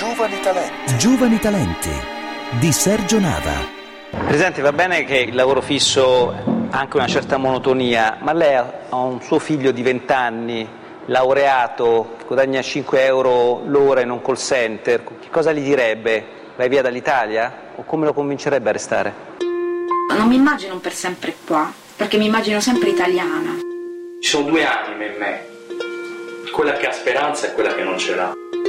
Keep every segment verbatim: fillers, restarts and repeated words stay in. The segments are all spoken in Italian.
Giovani Talenti. Giovani Talenti di Sergio Nava. Presidente, va bene che il lavoro fisso ha anche una certa monotonia, ma lei ha un suo figlio di venti anni, laureato, che guadagna cinque euro l'ora in un call center. Che cosa gli direbbe? Vai via dall'Italia? O come lo convincerebbe a restare? Non mi immagino per sempre qua, perché mi immagino sempre italiana. Ci sono due anime in me, quella che ha speranza e quella che non ce l'ha.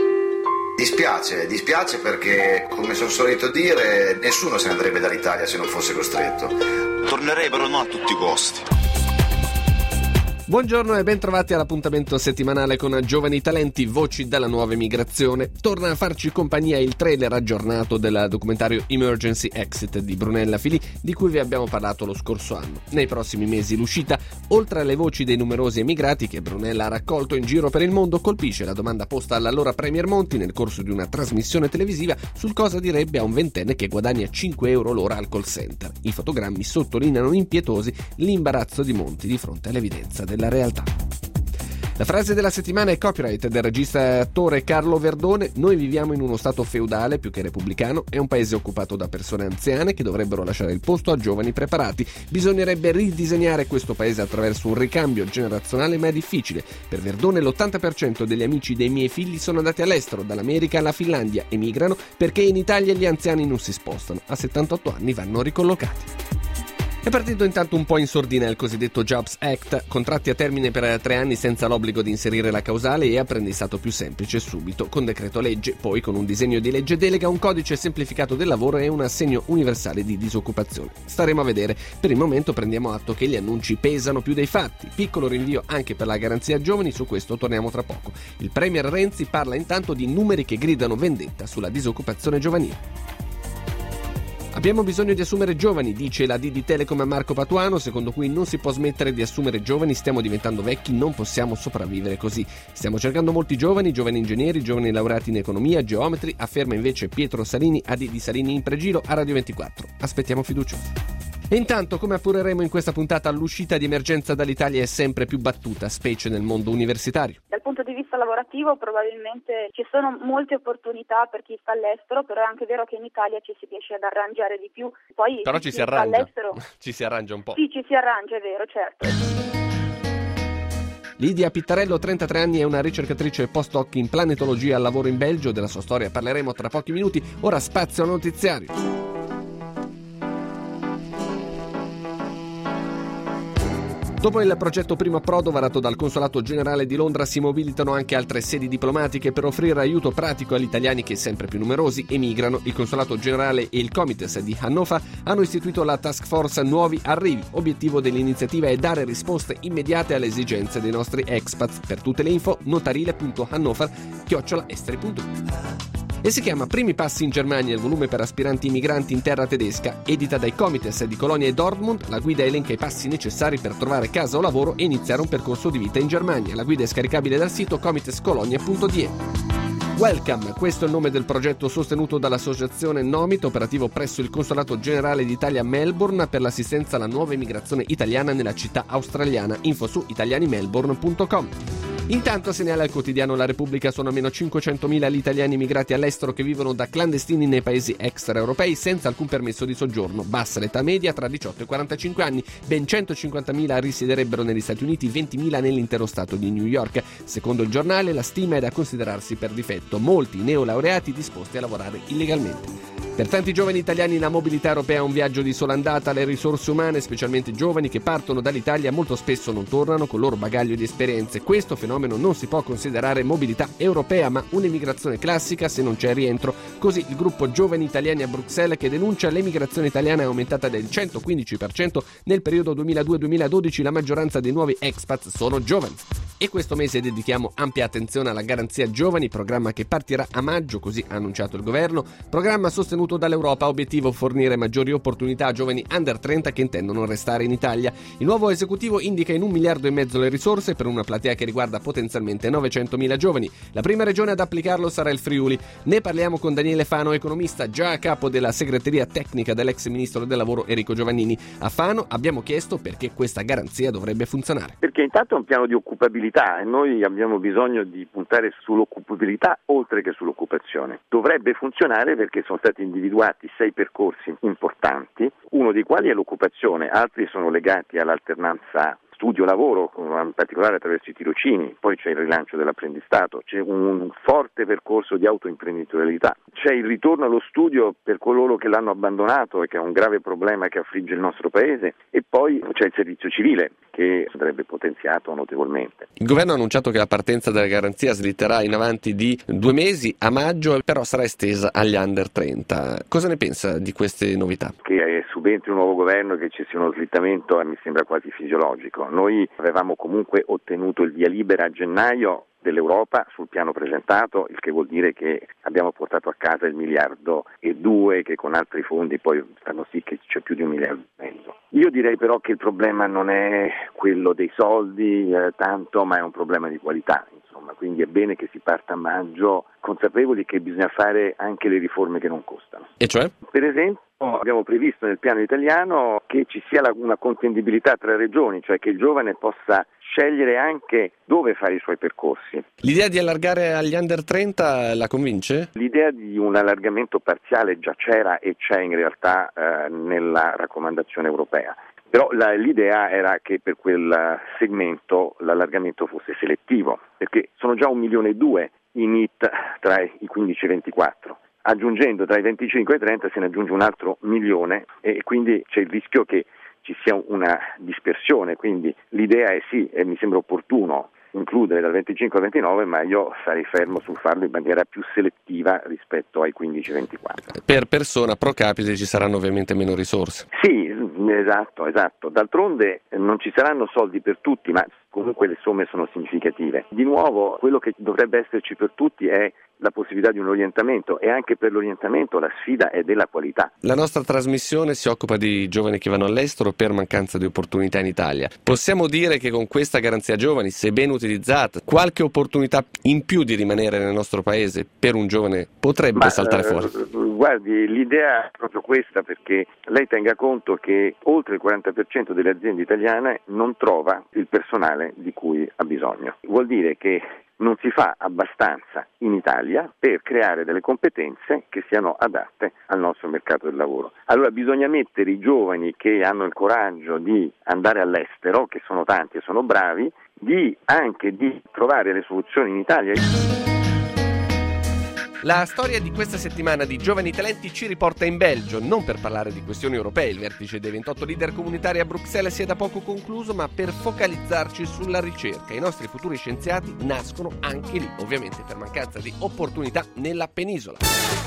Dispiace, dispiace perché, come sono solito dire, nessuno se ne andrebbe dall'Italia se non fosse costretto. Tornerei però non a tutti i costi. Buongiorno e ben trovati all'appuntamento settimanale con Giovani Talenti, voci dalla nuova emigrazione. Torna a farci compagnia il trailer aggiornato del documentario Emergency Exit di Brunella Filì, di cui vi abbiamo parlato lo scorso anno. Nei prossimi mesi l'uscita, oltre alle voci dei numerosi emigrati che Brunella ha raccolto in giro per il mondo, colpisce la domanda posta all'allora Premier Monti nel corso di una trasmissione televisiva sul cosa direbbe a un ventenne che guadagna cinque euro l'ora al call center. I fotogrammi sottolineano impietosi l'imbarazzo di Monti di fronte all'evidenza della realtà. La frase della settimana è copyright del regista e attore Carlo Verdone. Noi viviamo in uno stato feudale più che repubblicano, è un paese occupato da persone anziane che dovrebbero lasciare il posto a giovani preparati. Bisognerebbe ridisegnare questo paese attraverso un ricambio generazionale, ma è difficile. Per Verdone l'ottanta per cento degli amici dei miei figli sono andati all'estero, dall'America alla Finlandia, emigrano perché in Italia gli anziani non si spostano, a settantotto anni vanno ricollocati. È partito intanto un po' in sordina il cosiddetto Jobs Act, contratti a termine per tre anni senza l'obbligo di inserire la causale e apprendistato più semplice subito, con decreto legge, poi con un disegno di legge delega, un codice semplificato del lavoro e un assegno universale di disoccupazione. Staremo a vedere, per il momento prendiamo atto che gli annunci pesano più dei fatti. Piccolo rinvio anche per la garanzia giovani, su questo torniamo tra poco. Il premier Renzi parla intanto di numeri che gridano vendetta sulla disoccupazione giovanile. Abbiamo bisogno di assumere giovani, dice la D D Telecom a Marco Patuano, secondo cui non si può smettere di assumere giovani, stiamo diventando vecchi, non possiamo sopravvivere così. Stiamo cercando molti giovani, giovani ingegneri, giovani laureati in economia, geometri, afferma invece Pietro Salini, A D di Salini in Pregilo a Radio ventiquattro. Aspettiamo fiduciosi. E intanto, come appureremo in questa puntata, l'uscita di emergenza dall'Italia è sempre più battuta, specie nel mondo universitario. Dal punto di vista lavorativo probabilmente ci sono molte opportunità per chi sta all'estero, però è anche vero che in Italia ci si riesce ad arrangiare di più. Poi però ci si arrangia, all'estero... ci si arrangia un po'. Sì, ci si arrangia, è vero, certo. Lidia Pittarello, trentatré anni, è una ricercatrice post-doc in planetologia al lavoro in Belgio. Della sua storia parleremo tra pochi minuti. Ora spazio al notiziario. Dopo il progetto Primo Approdo varato dal Consolato Generale di Londra, si mobilitano anche altre sedi diplomatiche per offrire aiuto pratico agli italiani che, sempre più numerosi, emigrano. Il Consolato Generale e il Comites di Hannover hanno istituito la Task Force Nuovi Arrivi. Obiettivo dell'iniziativa è dare risposte immediate alle esigenze dei nostri expats. Per tutte le info, notarile punto hannover chiocciola esteri punto it. E si chiama Primi passi in Germania, il volume per aspiranti immigranti in terra tedesca, edita dai Comites di Colonia e Dortmund. La guida elenca i passi necessari per trovare casa o lavoro e iniziare un percorso di vita in Germania. La guida è scaricabile dal sito comitescolonia punto d e. Welcome, questo è il nome del progetto sostenuto dall'associazione Nomit, operativo presso il Consolato Generale d'Italia a Melbourne per l'assistenza alla nuova immigrazione italiana nella città australiana. Info su italiani melbourne punto com. Intanto, segnala il quotidiano La Repubblica, sono almeno cinquecentomila gli italiani immigrati all'estero che vivono da clandestini nei paesi extraeuropei senza alcun permesso di soggiorno. Bassa l'età media, tra diciotto e quarantacinque anni, ben centocinquantamila risiederebbero negli Stati Uniti, ventimila nell'intero stato di New York. Secondo il giornale, la stima è da considerarsi per difetto, molti neolaureati disposti a lavorare illegalmente. Per tanti giovani italiani la mobilità europea è un viaggio di sola andata. Le risorse umane, specialmente giovani che partono dall'Italia, molto spesso non tornano con il loro bagaglio di esperienze. Questo fenomeno non si può considerare mobilità europea, ma un'emigrazione classica se non c'è rientro. Così il gruppo Giovani Italiani a Bruxelles, che denuncia l'emigrazione italiana è aumentata del centoquindici per cento nel periodo duemiladue duemiladodici, la maggioranza dei nuovi expat sono giovani. E questo mese dedichiamo ampia attenzione alla Garanzia Giovani, programma che partirà a maggio, così ha annunciato il governo, programma sostenuto dall'Europa, obiettivo fornire maggiori opportunità a giovani under trenta che intendono restare in Italia. Il nuovo esecutivo indica in un miliardo e mezzo le risorse per una platea che riguarda potenzialmente novecentomila giovani. La prima regione ad applicarlo sarà il Friuli. Ne parliamo con Daniele Fano, economista, già a capo della segreteria tecnica dell'ex ministro del lavoro Enrico Giovannini. A Fano abbiamo chiesto perché questa garanzia dovrebbe funzionare. Perché intanto è un piano di occupabilità l'occupabilità e noi abbiamo bisogno di puntare sull'occupabilità oltre che sull'occupazione. Dovrebbe funzionare perché sono stati individuati sei percorsi importanti, uno dei quali è l'occupazione, altri sono legati all'alternanza studio-lavoro, in particolare attraverso i tirocini, poi c'è il rilancio dell'apprendistato, c'è un forte percorso di autoimprenditorialità, c'è il ritorno allo studio per coloro che l'hanno abbandonato e che è un grave problema che affligge il nostro paese, e poi c'è il servizio civile che andrebbe potenziato notevolmente. Il governo ha annunciato che la partenza della garanzia slitterà in avanti di due mesi a maggio, però sarà estesa agli under trenta. Cosa ne pensa di queste novità? Che subentri un nuovo governo, che ci sia uno slittamento, mi sembra quasi fisiologico. Noi avevamo comunque ottenuto il via libera a gennaio dell'Europa sul piano presentato, il che vuol dire che abbiamo portato a casa il miliardo e due, che con altri fondi poi fanno sì che c'è più di un miliardo e mezzo. Io direi però che il problema non è quello dei soldi eh, tanto, ma è un problema di qualità, insomma, quindi è bene che si parta a maggio consapevoli che bisogna fare anche le riforme che non costano. E cioè? Per esempio abbiamo previsto nel piano italiano che ci sia la, una contendibilità tra regioni, cioè che il giovane possa scegliere anche dove fare i suoi percorsi. L'idea di allargare agli under trenta la convince? L'idea di un allargamento parziale già c'era e c'è in realtà eh, nella raccomandazione europea. Però la, l'idea era che per quel segmento l'allargamento fosse selettivo, perché sono già un milione e due i N I T tra i quindici e i ventiquattro. Aggiungendo tra i venticinque e i trenta se ne aggiunge un altro milione e quindi c'è il rischio che ci sia una dispersione, quindi l'idea è sì, e mi sembra opportuno includere dal venticinque al ventinove, ma io sarei fermo sul farlo in maniera più selettiva rispetto ai quindici ventiquattro. Per persona pro capite ci saranno ovviamente meno risorse. Sì, esatto, esatto. D'altronde non ci saranno soldi per tutti, ma comunque le somme sono significative. Di nuovo, quello che dovrebbe esserci per tutti è la possibilità di un orientamento, e anche per l'orientamento la sfida è della qualità. La nostra trasmissione si occupa di giovani che vanno all'estero per mancanza di opportunità in Italia. Possiamo dire che con questa garanzia giovani, se ben utilizzata, qualche opportunità in più di rimanere nel nostro paese per un giovane potrebbe Ma, saltare fuori? Uh, guardi, l'idea è proprio questa, perché lei tenga conto che oltre il quaranta per cento delle aziende italiane non trova il personale di cui ha bisogno. Vuol dire che non si fa abbastanza in Italia per creare delle competenze che siano adatte al nostro mercato del lavoro. Allora bisogna mettere i giovani che hanno il coraggio di andare all'estero, che sono tanti e sono bravi, di anche di trovare le soluzioni in Italia. La storia di questa settimana di Giovani Talenti ci riporta in Belgio, non per parlare di questioni europee, il vertice dei ventotto leader comunitari a Bruxelles si è da poco concluso, ma per focalizzarci sulla ricerca. I nostri futuri scienziati nascono anche lì, ovviamente per mancanza di opportunità nella penisola.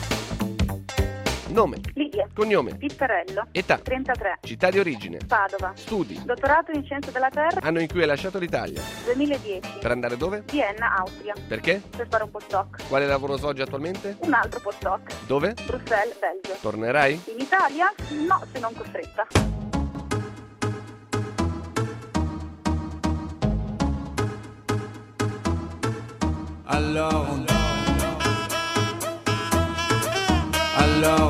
Nome, Lidia, cognome, Pittarello, età, trentatré, città di origine, Padova, studi, dottorato in scienze della terra, anno in cui hai lasciato l'Italia, duemiladieci, per andare dove? Vienna, Austria, Perché? per fare un postdoc, Quale lavoro svolgi attualmente? un altro postdoc, Dove? Bruxelles, Belgio. Tornerai? In Italia? No, se non costretta. Alors, alors,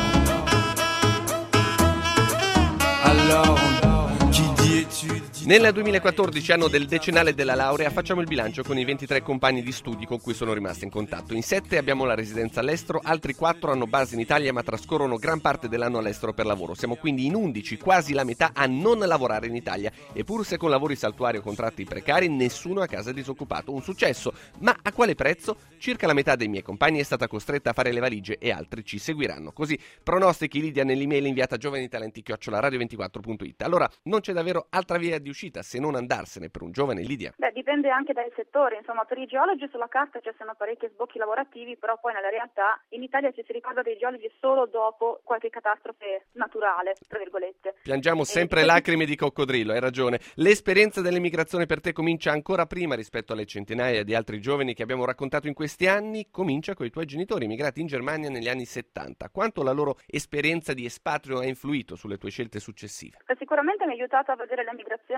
alors, chi di études. Nel duemilaquattordici, anno del decennale della laurea, facciamo il bilancio con i ventitré compagni di studi con cui sono rimasto in contatto. In sette abbiamo la residenza all'estero, altri quattro hanno base in Italia ma trascorrono gran parte dell'anno all'estero per lavoro. Siamo quindi in undici, quasi la metà, a non lavorare in Italia. E pur se con lavori saltuari o contratti precari, nessuno a casa è disoccupato. Un successo, ma a quale prezzo? Circa la metà dei miei compagni è stata costretta a fare le valigie e altri ci seguiranno. Così pronostichi Lidia nell'email inviata a giovanitalenti chiocciola radio ventiquattro punto it. Allora, non c'è davvero altra via di uscita se non andarsene per un giovane, Lidia? Beh, dipende anche dal settore, insomma, per i geologi sulla carta ci sono parecchi sbocchi lavorativi, però poi nella realtà in Italia ci si ricorda dei geologi solo dopo qualche catastrofe naturale, tra virgolette. Piangiamo sempre e... lacrime di coccodrillo, hai ragione. L'esperienza dell'emigrazione per te comincia ancora prima rispetto alle centinaia di altri giovani che abbiamo raccontato in questi anni, comincia con i tuoi genitori emigrati in Germania negli anni settanta. Quanto la loro esperienza di espatrio ha influito sulle tue scelte successive? Beh, sicuramente mi ha aiutato a vedere l'emigrazione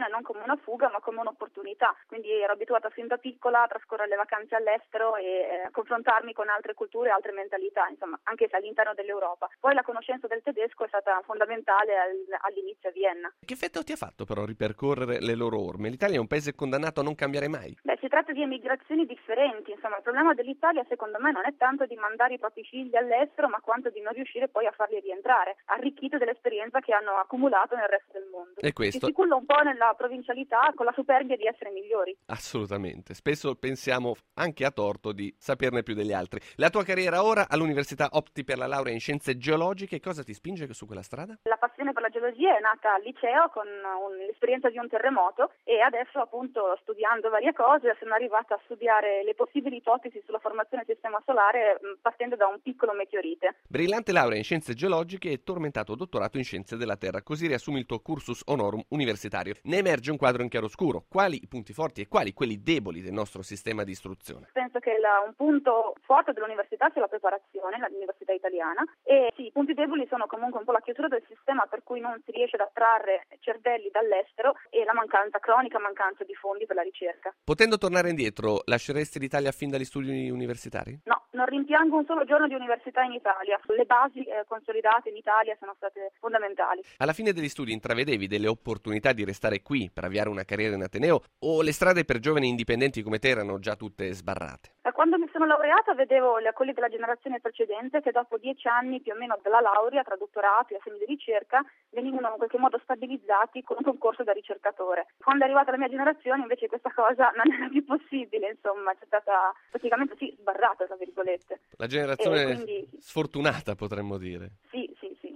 e non come una fuga, ma come un'opportunità. Quindi ero abituata fin da piccola a trascorrere le vacanze all'estero e eh, confrontarmi con altre culture e altre mentalità, insomma, anche se all'interno dell'Europa. Poi la conoscenza del tedesco è stata fondamentale al, all'inizio a Vienna. Che effetto ti ha fatto però ripercorrere le loro orme? L'Italia è un paese condannato a non cambiare mai. Beh, si tratta di emigrazioni differenti, insomma, il problema dell'Italia secondo me non è tanto di mandare i propri figli all'estero, ma quanto di non riuscire poi a farli rientrare, arricchiti dell'esperienza che hanno accumulato nel resto del mondo. E questo si culla un po' nella provincialità con la superbia di essere migliori. Assolutamente, spesso pensiamo anche a torto di saperne più degli altri. La tua carriera ora all'università opti per la laurea in scienze geologiche, cosa ti spinge su quella strada? La passione per la geologia è nata al liceo con un, l'esperienza di un terremoto e adesso appunto studiando varie cose sono arrivata a studiare le possibili ipotesi sulla formazione del sistema solare partendo da un piccolo meteorite. Brillante laurea in scienze geologiche e tormentato dottorato in scienze della Terra, così riassumi il tuo cursus honorum universitario. Ne emerge un quadro in chiaroscuro. Quali i punti forti e quali quelli deboli del nostro sistema di istruzione? Penso che la, un punto forte dell'università sia la preparazione, l'università italiana, e sì, i punti deboli sono comunque un po' la chiusura del sistema per cui non si riesce ad attrarre cervelli dall'estero e la mancanza, cronica mancanza di fondi per la ricerca. Potendo tornare indietro, lasceresti l'Italia fin dagli studi universitari? No, non rimpiango un solo giorno di università in Italia. Le basi eh, consolidate in Italia sono state fondamentali. Alla fine degli studi intravedevi delle opportunità di restare qui per avviare una carriera in Ateneo o le strade per giovani indipendenti come te erano già tutte sbarrate? Da quando mi sono laureata vedevo quelli della generazione precedente che dopo dieci anni più o meno dalla laurea, tra dottorati e assegni di ricerca, venivano in qualche modo stabilizzati con un concorso da ricercatore. Quando è arrivata la mia generazione invece questa cosa non era più possibile, insomma, c'è stata praticamente sì, sbarrata, tra virgolette. La generazione quindi, sfortunata, potremmo dire. Sì, sì, sì.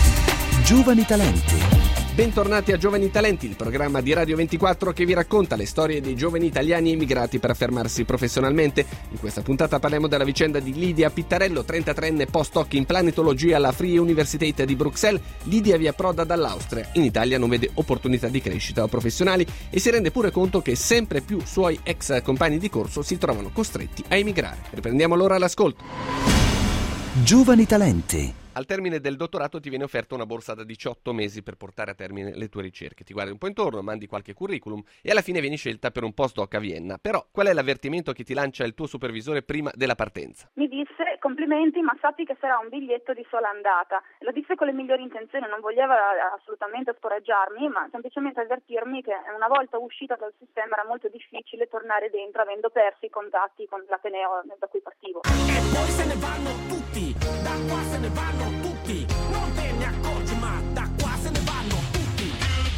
Giovani Talenti. Bentornati a Giovani Talenti, il programma di Radio ventiquattro che vi racconta le storie dei giovani italiani emigrati per affermarsi professionalmente. In questa puntata parliamo della vicenda di Lidia Pittarello, trentatreenne post-doc in planetologia alla Free Universität di Bruxelles. Lidia vi approda dall'Austria. In Italia non vede opportunità di crescita professionali e si rende pure conto che sempre più suoi ex compagni di corso si trovano costretti a emigrare. Riprendiamo allora l'ascolto. Giovani Talenti. Al termine del dottorato ti viene offerta una borsa da diciotto mesi per portare a termine le tue ricerche. Ti guardi un po' intorno, mandi qualche curriculum e alla fine vieni scelta per un postdoc a Vienna. Però qual è l'avvertimento che ti lancia il tuo supervisore prima della partenza? Mi disse: complimenti, ma sappi che sarà un biglietto di sola andata. Lo disse con le migliori intenzioni, non voleva assolutamente scoraggiarmi, ma semplicemente avvertirmi che una volta uscita dal sistema era molto difficile tornare dentro avendo perso i contatti con l'Ateneo da cui partivo. E poi se ne vanno tutti, da qua se ne vanno tutti, non te ne accorgi ma da qua se ne vanno tutti.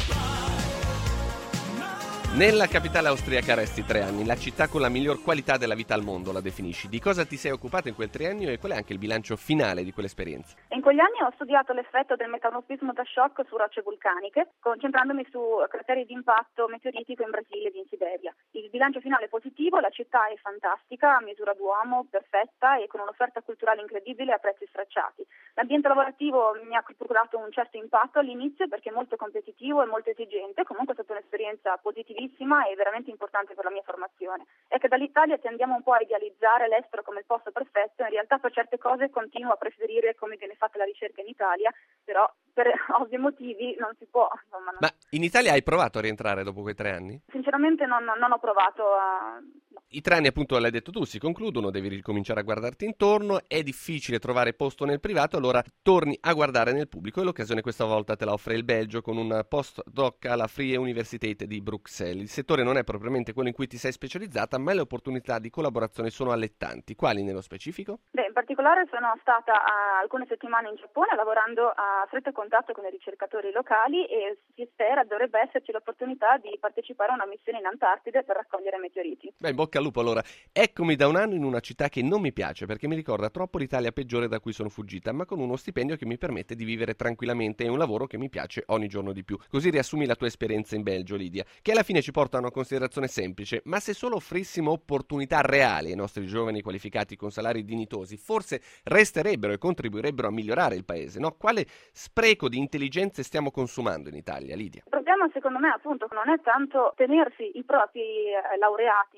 Nella capitale austriaca resti tre anni, la città con la miglior qualità della vita al mondo la definisci. Di cosa ti sei occupato in quel triennio e qual è anche il bilancio finale di quell'esperienza? In quegli anni ho studiato l'effetto del metamorfismo da shock su rocce vulcaniche, concentrandomi su crateri di impatto meteoritico in Brasile e in Siberia. Il bilancio finale è positivo, la città è fantastica, a misura d'uomo, perfetta e con un'offerta culturale incredibile a prezzi stracciati. L'ambiente lavorativo mi ha procurato un certo impatto all'inizio perché è molto competitivo e molto esigente, comunque è stata un'esperienza positivissima e veramente importante per la mia formazione. È che dall'Italia tendiamo un po' a idealizzare l'estero come il posto perfetto, in realtà per certe cose continuo a preferire come viene fatta la ricerca in Italia, però per ovvi motivi non si può. Insomma, non... Ma in Italia hai provato a rientrare dopo quei tre anni? Sinceramente non, non ho provato a... I tre anni, appunto, l'hai detto tu, si concludono, devi ricominciare a guardarti intorno, è difficile trovare posto nel privato, allora torni a guardare nel pubblico e l'occasione questa volta te la offre il Belgio con un postdoc alla Free Universität di Bruxelles. Il settore non è propriamente quello in cui ti sei specializzata, ma le opportunità di collaborazione sono allettanti. Quali nello specifico? Beh, in particolare sono stata a alcune settimane in Giappone lavorando a stretto contatto con i ricercatori locali e si spera dovrebbe esserci l'opportunità di partecipare a una missione in Antartide per raccogliere meteoriti. Beh, in bocca al lupo allora. Eccomi da un anno in una città che non mi piace perché mi ricorda troppo l'Italia peggiore da cui sono fuggita, ma con uno stipendio che mi permette di vivere tranquillamente e un lavoro che mi piace ogni giorno di più. Così riassumi la tua esperienza in Belgio, Lidia, che alla fine ci porta a una considerazione semplice: ma se solo offrissimo opportunità reali ai nostri giovani qualificati con salari dignitosi, forse resterebbero e contribuirebbero a migliorare il paese, no? Quale spreco di intelligenze stiamo consumando in Italia, Lidia? Il problema secondo me appunto non è tanto tenersi i propri eh, laureati, ma quanto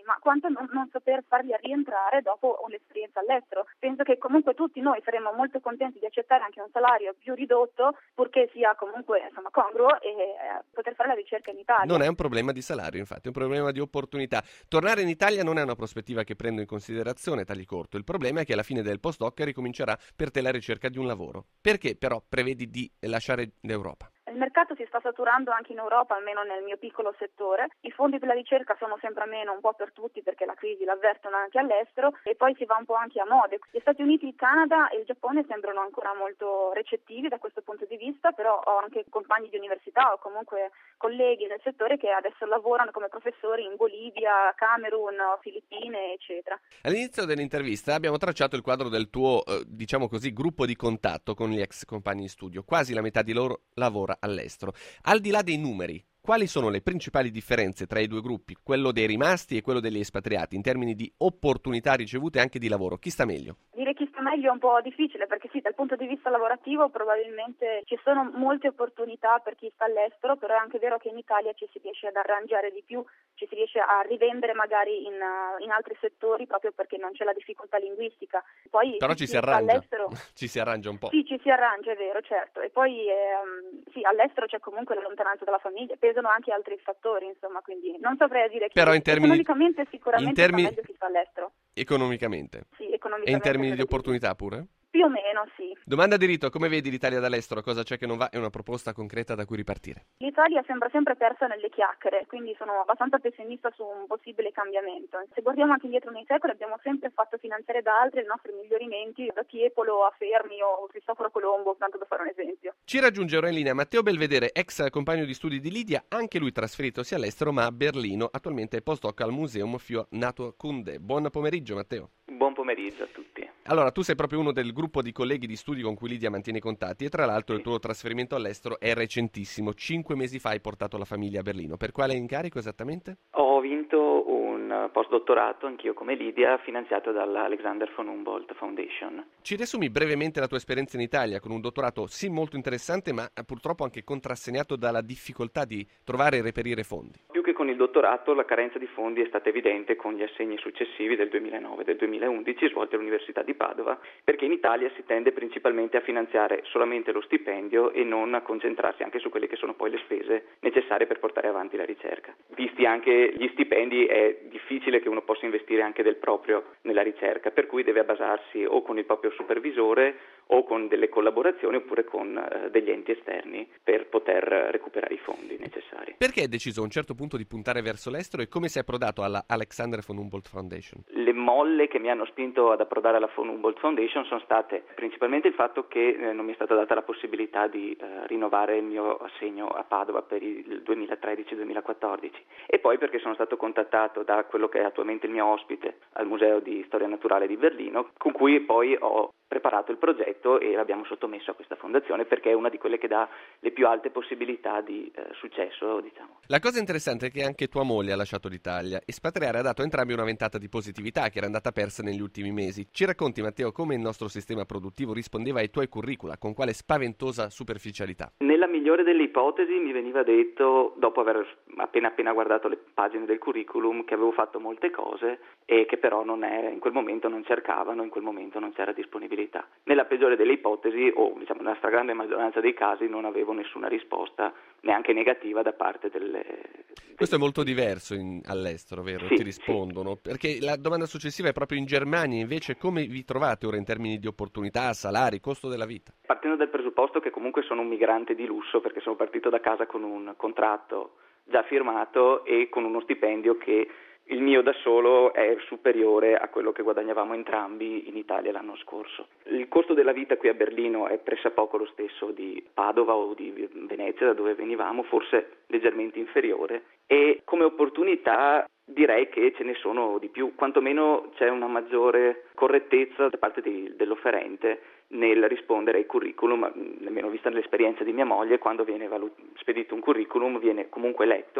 non, non saper farli rientrare dopo un'esperienza all'estero. Penso che comunque tutti noi saremmo molto contenti di accettare anche un salario più ridotto, purché sia comunque insomma congruo, e eh, poter fare la ricerca in Italia. Non è un problema di salario, infatti, è un problema di opportunità. Tornare in Italia non è una prospettiva che prendo in considerazione, Taglicorto. Il problema è che alla fine del postdoc ricomincerà per te la ricerca di un lavoro. Perché però prevedi di lasciare l'Europa? Il mercato si sta saturando anche in Europa, almeno nel mio piccolo settore. I fondi per la ricerca sono sempre a meno un po' per tutti, perché la crisi l'avvertono anche all'estero, e poi si va un po' anche a mode. Gli Stati Uniti, il Canada e il Giappone sembrano ancora molto recettivi da questo punto di vista, però ho anche compagni di università o comunque colleghi nel settore che adesso lavorano come professori in Bolivia, Camerun, Filippine, eccetera. All'inizio dell'intervista abbiamo tracciato il quadro del tuo, eh, diciamo così, gruppo di contatto con gli ex compagni di studio. Quasi la metà di loro lavora all'estero. Al di là dei numeri, quali sono le principali differenze tra i due gruppi, quello dei rimasti e quello degli espatriati, in termini di opportunità ricevute anche di lavoro? Chi sta meglio? Dire chi sta meglio è un po' difficile, perché sì, dal punto di vista lavorativo probabilmente ci sono molte opportunità per chi sta all'estero, però è anche vero che in Italia ci si riesce ad arrangiare di più, ci si riesce a rivendere magari in, uh, in altri settori, proprio perché non c'è la difficoltà linguistica. Poi però ci si arrangia, all'estero... ci si arrangia un po'. Sì, ci si arrangia, è vero, certo. E poi ehm, sì, all'estero c'è comunque la lontananza dalla famiglia, pesano anche altri fattori, insomma, quindi non saprei dire chi. Però in termini, economicamente sicuramente in termini... sta meglio chi sta all'estero. Economicamente? Sì, economicamente. E in termini di opportunità pure? Più o meno, sì. Domanda di rito, come vedi l'Italia dall'estero? Cosa c'è che non va? È una proposta concreta da cui ripartire. L'Italia sembra sempre persa nelle chiacchiere, quindi sono abbastanza pessimista su un possibile cambiamento. Se guardiamo anche indietro nei secoli, abbiamo sempre fatto finanziare da altri i nostri miglioramenti, da Tiepolo a Fermi o Cristoforo Colombo, tanto per fare un esempio. Ci raggiungerò in linea Matteo Belvedere, ex compagno di studi di Lidia, anche lui trasferitosi all'estero ma a Berlino, attualmente è postdoc al Museum für Naturkunde. Buon pomeriggio Matteo. Buon pomeriggio a tutti. Allora, tu sei proprio uno del gruppo di colleghi di studi con cui Lidia mantiene i contatti e tra l'altro sì. Il tuo trasferimento all'estero è recentissimo. Cinque mesi fa hai portato la famiglia a Berlino. Per quale incarico esattamente? Ho vinto un postdottorato, anch'io come Lidia, finanziato dalla Alexander von Humboldt Foundation. Ci riassumi brevemente la tua esperienza in Italia con un dottorato sì molto interessante ma purtroppo anche contrassegnato dalla difficoltà di trovare e reperire fondi. Più che con il dottorato la carenza di fondi è stata evidente con gli assegni successivi del duemilanove e del duemilaundici svolti all'Università di Padova, perché in Italia si tende principalmente a finanziare solamente lo stipendio e non a concentrarsi anche su quelle che sono poi le spese necessarie per portare avanti la ricerca. Visti anche gli stipendi è difficile che uno possa investire anche del proprio nella ricerca, per cui deve basarsi o con il proprio supervisore o con delle collaborazioni oppure con uh, degli enti esterni per poter recuperare i fondi necessari. Perché hai deciso a un certo punto di puntare verso l'estero e come sei approdato alla Alexander von Humboldt Foundation? Le molle che mi hanno spinto ad approdare alla von Humboldt Foundation sono state principalmente il fatto che eh, non mi è stata data la possibilità di eh, rinnovare il mio assegno a Padova per il duemilatredici duemilaquattordici e poi perché sono stato contattato da quello che è attualmente il mio ospite al Museo di Storia Naturale di Berlino, con cui poi ho preparato il progetto e l'abbiamo sottomesso a questa fondazione perché è una di quelle che dà le più alte possibilità di eh, successo, diciamo. La cosa interessante è che anche tua moglie ha lasciato l'Italia. Espatriare ha dato a entrambi una ventata di positività che era andata persa negli ultimi mesi. Ci racconti, Matteo, come il nostro sistema produttivo rispondeva ai tuoi curricula, con quale spaventosa superficialità? Nella migliore delle ipotesi mi veniva detto, dopo aver appena appena guardato le pagine del curriculum, che avevo fatto molte cose e che però non è, in quel momento non cercavano, in quel momento non c'era disponibilità. Nella peggiore delle ipotesi, o diciamo nella stragrande maggioranza dei casi, non avevo nessuna risposta, neanche negativa, da parte delle... Questo è molto diverso in, all'estero, vero? Sì, ti rispondono, sì. Perché la domanda successiva è proprio in Germania, invece come vi trovate ora in termini di opportunità, salari, costo della vita? Partendo dal presupposto che comunque sono un migrante di lusso, perché sono partito da casa con un contratto già firmato e con uno stipendio che il mio da solo è superiore a quello che guadagnavamo entrambi in Italia l'anno scorso. Il costo della vita qui a Berlino è pressappoco lo stesso di Padova o di Venezia, da dove venivamo, forse leggermente inferiore, e come opportunità direi che ce ne sono di più, quantomeno c'è una maggiore correttezza da parte di, dell'offerente nel rispondere ai curriculum, nemmeno vista l'esperienza di mia moglie, quando viene valut- spedito un curriculum viene comunque letto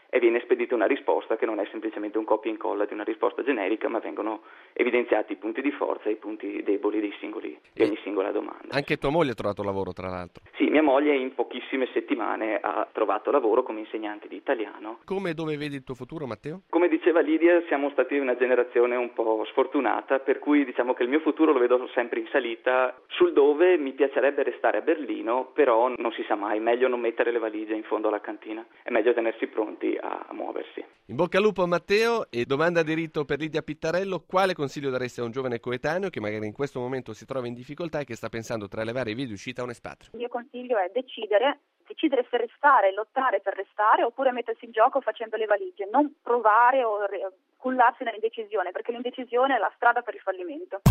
e viene spedita una risposta che non è semplicemente un copia e incolla di una risposta generica, ma vengono evidenziati i punti di forza e i punti deboli dei singoli, di ogni singola domanda. Anche tua moglie ha trovato lavoro, tra l'altro. Sì, mia moglie in pochissime settimane ha trovato lavoro come insegnante di italiano. Come e dove vedi il tuo futuro, Matteo? Come diceva Lidia, siamo stati una generazione un po' sfortunata, per cui diciamo che il mio futuro lo vedo sempre in salita. Sul dove mi piacerebbe restare a Berlino, però non si sa mai, meglio non mettere le valigie in fondo alla cantina, è meglio tenersi pronti a muoversi. In bocca al lupo, Matteo. E domanda di rito per Lidia Pittarello: quale consiglio daresti a un giovane coetaneo che magari in questo momento si trova in difficoltà e che sta pensando tra le varie vie di uscita a un espatrio? Il mio consiglio è decidere, decidere se restare, lottare per restare, oppure mettersi in gioco facendo le valigie, non provare o re- cullarsi nell'indecisione, perché l'indecisione è la strada per il fallimento.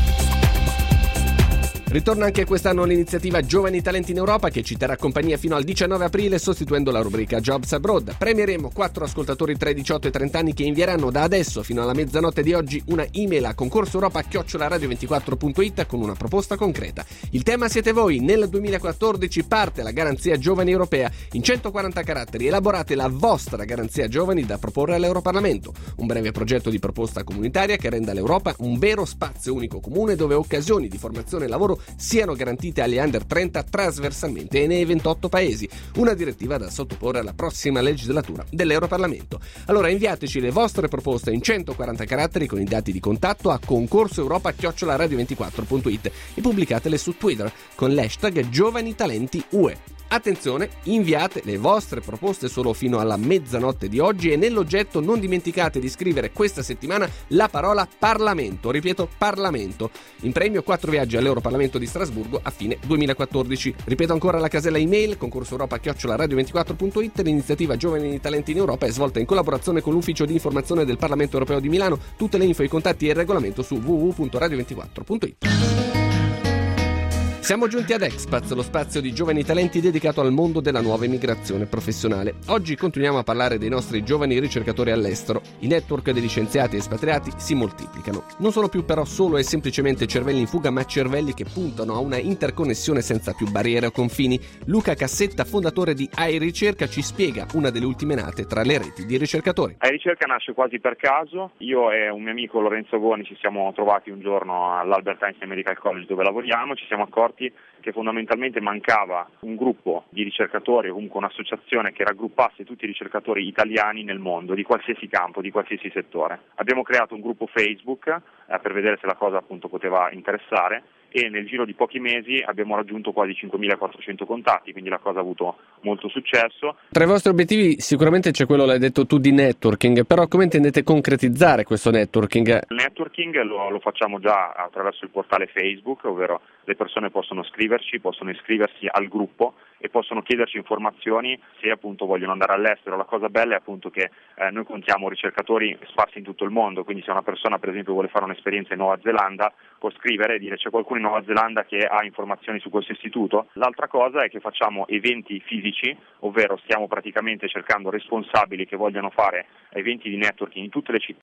Ritorna anche quest'anno l'iniziativa Giovani Talenti in Europa, che ci terrà compagnia fino al diciannove aprile sostituendo la rubrica Jobs Abroad. Premieremo quattro ascoltatori tra i diciotto e i trenta anni che invieranno da adesso fino alla mezzanotte di oggi una email a concorso europa chiocciola radio ventiquattro punto it con una proposta concreta. Il tema siete voi. Nel duemilaquattordici parte la Garanzia Giovani Europea. In centoquaranta caratteri elaborate la vostra Garanzia Giovani da proporre all'Europarlamento. Un breve progetto di proposta comunitaria che renda l'Europa un vero spazio unico comune dove occasioni di formazione e lavoro siano garantite agli under trenta trasversalmente e nei ventotto paesi, una direttiva da sottoporre alla prossima legislatura dell'Europarlamento. Allora inviateci le vostre proposte in centoquaranta caratteri con i dati di contatto a concorso europa chiocciola radio ventiquattro punto it e pubblicatele su Twitter con l'hashtag Giovani Talenti U E. Attenzione, inviate le vostre proposte solo fino alla mezzanotte di oggi e nell'oggetto non dimenticate di scrivere questa settimana la parola Parlamento, ripeto Parlamento. In premio quattro viaggi all'Europarlamento di Strasburgo a fine duemilaquattordici. Ripeto ancora la casella email concorso europa chiocciola radio ventiquattro punto it. L'iniziativa Giovani Talenti in Europa è svolta in collaborazione con l'Ufficio di Informazione del Parlamento Europeo di Milano. Tutte le info, i contatti e il regolamento su w w w punto radio ventiquattro punto it. Siamo giunti ad Expats, lo spazio di giovani talenti dedicato al mondo della nuova immigrazione professionale. Oggi continuiamo a parlare dei nostri giovani ricercatori all'estero. I network degli scienziati espatriati si moltiplicano. Non sono più però solo e semplicemente cervelli in fuga, ma cervelli che puntano a una interconnessione senza più barriere o confini. Luca Cassetta, fondatore di iRicerca, ci spiega una delle ultime nate tra le reti di ricercatori. iRicerca nasce quasi per caso. Io e un mio amico Lorenzo Goni ci siamo trovati un giorno all'Albert Einstein Medical College dove lavoriamo, ci siamo accorti che fondamentalmente mancava un gruppo di ricercatori o comunque un'associazione che raggruppasse tutti i ricercatori italiani nel mondo, di qualsiasi campo, di qualsiasi settore. Abbiamo creato un gruppo Facebook eh, per vedere se la cosa appunto poteva interessare e nel giro di pochi mesi abbiamo raggiunto quasi cinquemilaquattrocento contatti, quindi la cosa ha avuto molto successo. Tra i vostri obiettivi sicuramente c'è quello, l'hai detto tu, di networking, però come intendete concretizzare questo networking? Il networking lo, lo facciamo già attraverso il portale Facebook, ovvero le persone possono scriverci, possono iscriversi al gruppo e possono chiederci informazioni se appunto vogliono andare all'estero. La cosa bella è appunto che eh, noi contiamo ricercatori sparsi in tutto il mondo, quindi se una persona per esempio vuole fare un'esperienza in Nuova Zelanda può scrivere e dire c'è qualcuno in Nuova Zelanda che ha informazioni su questo istituto. L'altra cosa è che facciamo eventi fisici, ovvero stiamo praticamente cercando responsabili che vogliono fare eventi di networking in tutte le città